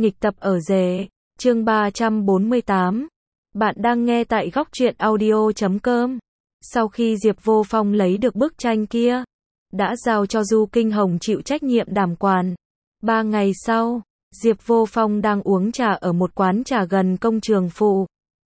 Nghịch tập ở rể, chương 348. Bạn đang nghe tại góc truyện audio.com. Sau khi Diệp Vô Phong lấy được bức tranh kia, đã giao cho Du Kinh Hồng chịu trách nhiệm đảm quản. 3 ngày sau, Diệp Vô Phong đang uống trà ở một quán trà gần công trường phụ.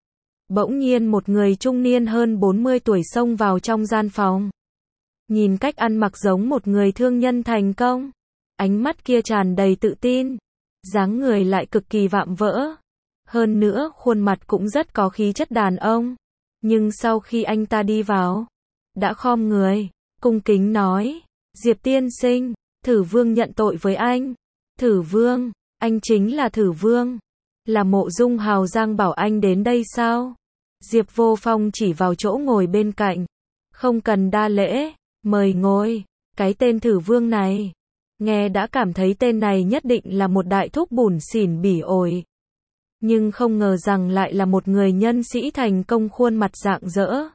Bỗng nhiên một người trung niên hơn 40 tuổi xông vào trong gian phòng. Nhìn cách ăn mặc giống một người thương nhân thành công. Ánh mắt kia tràn đầy tự tin. Dáng người lại cực kỳ vạm vỡ. Hơn nữa khuôn mặt cũng rất có khí chất đàn ông. Nhưng sau khi anh ta đi vào, đã khom người, cung kính nói, Diệp tiên sinh, Thử Vương nhận tội với anh. Thử Vương, anh chính là Thử Vương. Là Mộ Dung Hào Giang bảo anh đến đây sao? Diệp Vô Phong chỉ vào chỗ ngồi bên cạnh. Không cần đa lễ, mời ngồi. Cái tên Thử Vương này, nghe đã cảm thấy tên này nhất định là một đại thúc bủn xỉn bỉ ổi. Nhưng không ngờ rằng lại là một người nhân sĩ thành công khuôn mặt rạng rỡ.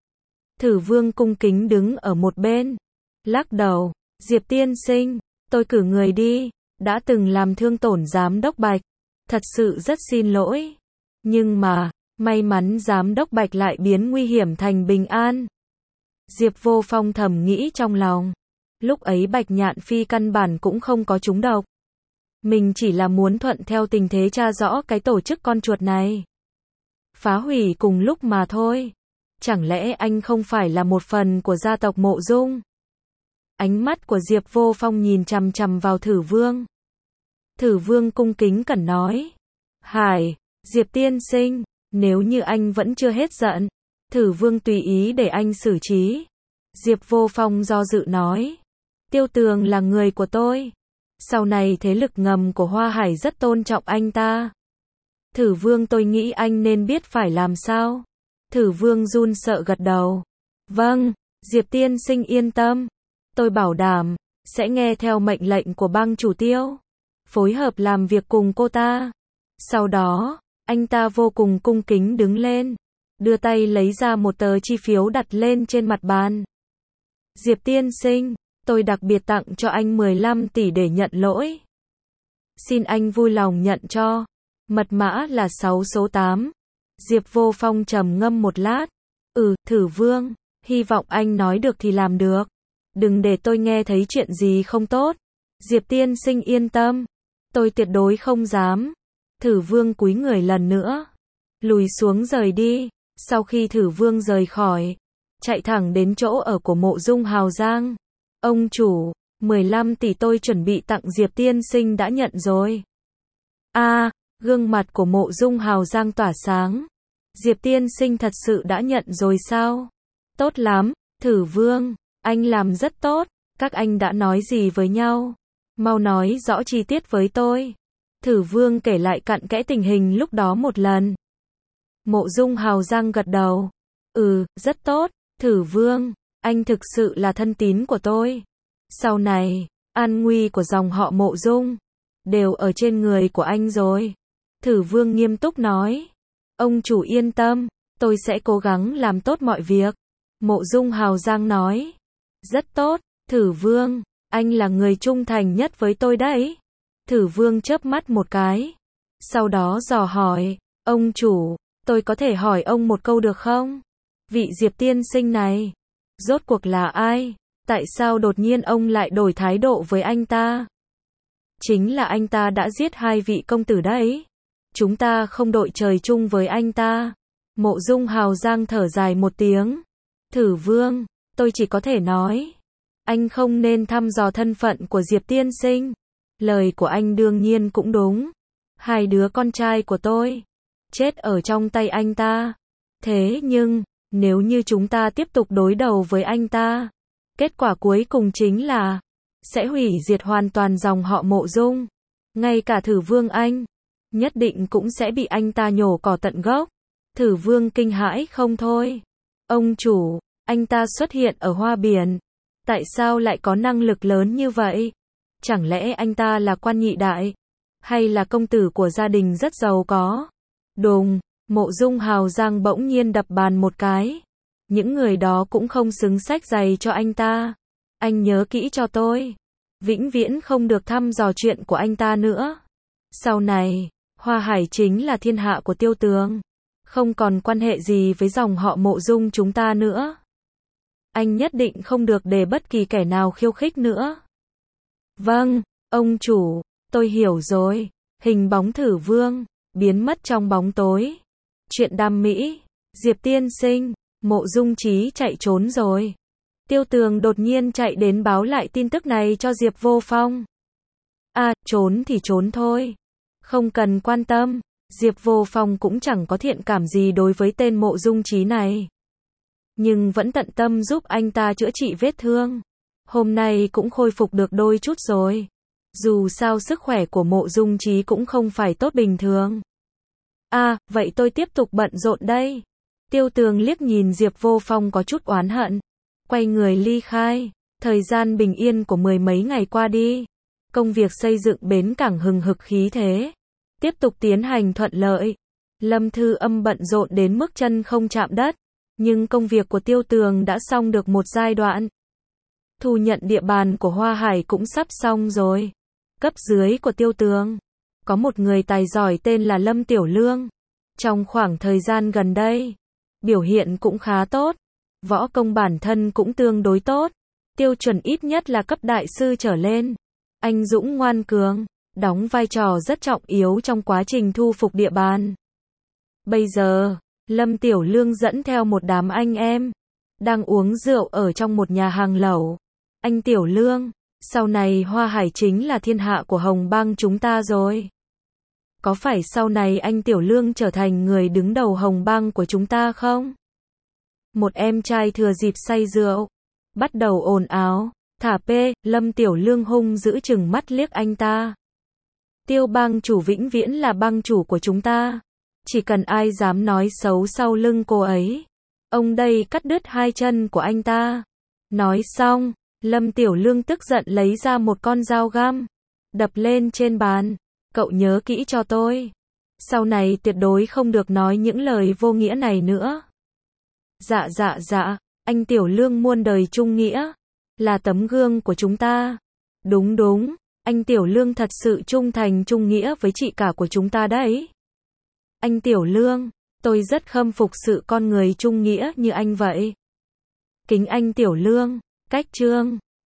Thử Vương cung kính đứng ở một bên, lắc đầu, Diệp tiên sinh, tôi cử người đi, đã từng làm thương tổn giám đốc Bạch, thật sự rất xin lỗi. Nhưng mà, may mắn giám đốc Bạch lại biến nguy hiểm thành bình an. Diệp Vô Phong thầm nghĩ trong lòng, lúc ấy Bạch Nhạn Phi căn bản cũng không có trúng độc. Mình chỉ là muốn thuận theo tình thế tra rõ cái tổ chức con chuột này. Phá hủy cùng lúc mà thôi. Chẳng lẽ anh không phải là một phần của gia tộc Mộ Dung? Ánh mắt của Diệp Vô Phong nhìn chằm chằm vào Thử Vương. Thử Vương cung kính cẩn nói. Hải, Diệp tiên sinh, nếu như anh vẫn chưa hết giận, Thử Vương tùy ý để anh xử trí. Diệp Vô Phong do dự nói. Tiêu Tường là người của tôi. Sau này thế lực ngầm của Hoa Hải rất tôn trọng anh ta. Thử Vương tôi nghĩ anh nên biết phải làm sao. Thử Vương run sợ gật đầu. Vâng, Diệp tiên sinh yên tâm. Tôi bảo đảm, sẽ nghe theo mệnh lệnh của bang chủ Tiêu. Phối hợp làm việc cùng cô ta. Sau đó, anh ta vô cùng cung kính đứng lên. Đưa tay lấy ra một tờ chi phiếu đặt lên trên mặt bàn. Diệp tiên sinh, tôi đặc biệt tặng cho anh 15 tỷ để nhận lỗi. Xin anh vui lòng nhận cho. Mật mã là 6 số 8. Diệp Vô Phong trầm ngâm một lát. Thử Vương, hy vọng anh nói được thì làm được. Đừng để tôi nghe thấy chuyện gì không tốt. Diệp tiên sinh yên tâm. Tôi tuyệt đối không dám. Thử Vương cúi người lần nữa. Lùi xuống rời đi. Sau khi Thử Vương rời khỏi, chạy thẳng đến chỗ ở của Mộ Dung Hào Giang. Ông chủ, 15 tỷ tôi chuẩn bị tặng Diệp tiên sinh đã nhận rồi. Gương mặt của Mộ Dung Hào Giang tỏa sáng. Diệp tiên sinh thật sự đã nhận rồi sao? Tốt lắm, Thử Vương, anh làm rất tốt. Các anh đã nói gì với nhau? Mau nói rõ chi tiết với tôi. Thử Vương kể lại cặn kẽ tình hình lúc đó một lần. Mộ Dung Hào Giang gật đầu. Rất tốt, Thử Vương, anh thực sự là thân tín của tôi. Sau này, an nguy của dòng họ Mộ Dung đều ở trên người của anh rồi. Thử Vương nghiêm túc nói. Ông chủ yên tâm, tôi sẽ cố gắng làm tốt mọi việc. Mộ Dung Hào Giang nói. Rất tốt, Thử Vương, anh là người trung thành nhất với tôi đấy. Thử Vương chớp mắt một cái. Sau đó dò hỏi, ông chủ, tôi có thể hỏi ông một câu được không? Vị Diệp tiên sinh này, rốt cuộc là ai? Tại sao đột nhiên ông lại đổi thái độ với anh ta? Chính là anh ta đã giết 2 vị công tử đấy. Chúng ta không đội trời chung với anh ta. Mộ Dung Hào Giang thở dài một tiếng. Thử Vương, tôi chỉ có thể nói, anh không nên thăm dò thân phận của Diệp tiên sinh. Lời của anh đương nhiên cũng đúng. 2 đứa con trai của tôi chết ở trong tay anh ta. Thế nhưng, nếu như chúng ta tiếp tục đối đầu với anh ta, kết quả cuối cùng chính là sẽ hủy diệt hoàn toàn dòng họ Mộ Dung. Ngay cả Thử Vương anh, nhất định cũng sẽ bị anh ta nhổ cỏ tận gốc. Thử Vương kinh hãi không thôi. Ông chủ, anh ta xuất hiện ở Hoa Biển. Tại sao lại có năng lực lớn như vậy? Chẳng lẽ anh ta là quan nhị đại? Hay là công tử của gia đình rất giàu có? Đùng, Mộ Dung Hào Giang bỗng nhiên đập bàn một cái. Những người đó cũng không xứng xách giày cho anh ta. Anh nhớ kỹ cho tôi. Vĩnh viễn không được thăm dò chuyện của anh ta nữa. Sau này, Hoa Hải chính là thiên hạ của Tiêu Tường. Không còn quan hệ gì với dòng họ Mộ Dung chúng ta nữa. Anh nhất định không được để bất kỳ kẻ nào khiêu khích nữa. Vâng, ông chủ, tôi hiểu rồi. Hình bóng Thử Vương biến mất trong bóng tối. Chuyện đam mỹ, Diệp tiên sinh, Mộ Dung Chí chạy trốn rồi. Tiêu Tường đột nhiên chạy đến báo lại tin tức này cho Diệp Vô Phong. À, trốn thì trốn thôi. Không cần quan tâm. Diệp Vô Phong cũng chẳng có thiện cảm gì đối với tên Mộ Dung Chí này. Nhưng vẫn tận tâm giúp anh ta chữa trị vết thương. Hôm nay cũng khôi phục được đôi chút rồi. Dù sao sức khỏe của Mộ Dung Chí cũng không phải tốt bình thường. À, vậy tôi tiếp tục bận rộn đây. Tiêu Tường liếc nhìn Diệp Vô Phong có chút oán hận. Quay người ly khai. Thời gian bình yên của mười mấy ngày qua đi. Công việc xây dựng bến cảng hừng hực khí thế. Tiếp tục tiến hành thuận lợi. Lâm Thư Âm bận rộn đến mức chân không chạm đất. Nhưng công việc của Tiêu Tường đã xong được một giai đoạn. Thu nhận địa bàn của Hoa Hải cũng sắp xong rồi. Cấp dưới của Tiêu Tường có một người tài giỏi tên là Lâm Tiểu Lương. Trong khoảng thời gian gần đây, biểu hiện cũng khá tốt. Võ công bản thân cũng tương đối tốt. Tiêu chuẩn ít nhất là cấp đại sư trở lên. Anh dũng ngoan cường, đóng vai trò rất trọng yếu trong quá trình thu phục địa bàn. Bây giờ, Lâm Tiểu Lương dẫn theo một đám anh em, đang uống rượu ở trong một nhà hàng lẩu. Anh Tiểu Lương, sau này Hoa Hải chính là thiên hạ của Hồng Bang chúng ta rồi. Có phải sau này anh Tiểu Lương trở thành người đứng đầu Hồng Bang của chúng ta không? Một em trai thừa dịp say rượu, bắt đầu ồn ào. Thả pê, Lâm Tiểu Lương hung dữ chừng mắt liếc anh ta. Tiêu bang chủ vĩnh viễn là bang chủ của chúng ta. Chỉ cần ai dám nói xấu sau lưng cô ấy, ông đây cắt đứt hai chân của anh ta. Nói xong, Lâm Tiểu Lương tức giận lấy ra một con dao găm, đập lên trên bàn. Cậu nhớ kỹ cho tôi. Sau này tuyệt đối không được nói những lời vô nghĩa này nữa. Dạ, anh Tiểu Lương muôn đời trung nghĩa, là tấm gương của chúng ta. Đúng, anh Tiểu Lương thật sự trung thành trung nghĩa với chị cả của chúng ta đấy. Anh Tiểu Lương, tôi rất khâm phục sự con người trung nghĩa như anh vậy. Kính anh Tiểu Lương, cách chương.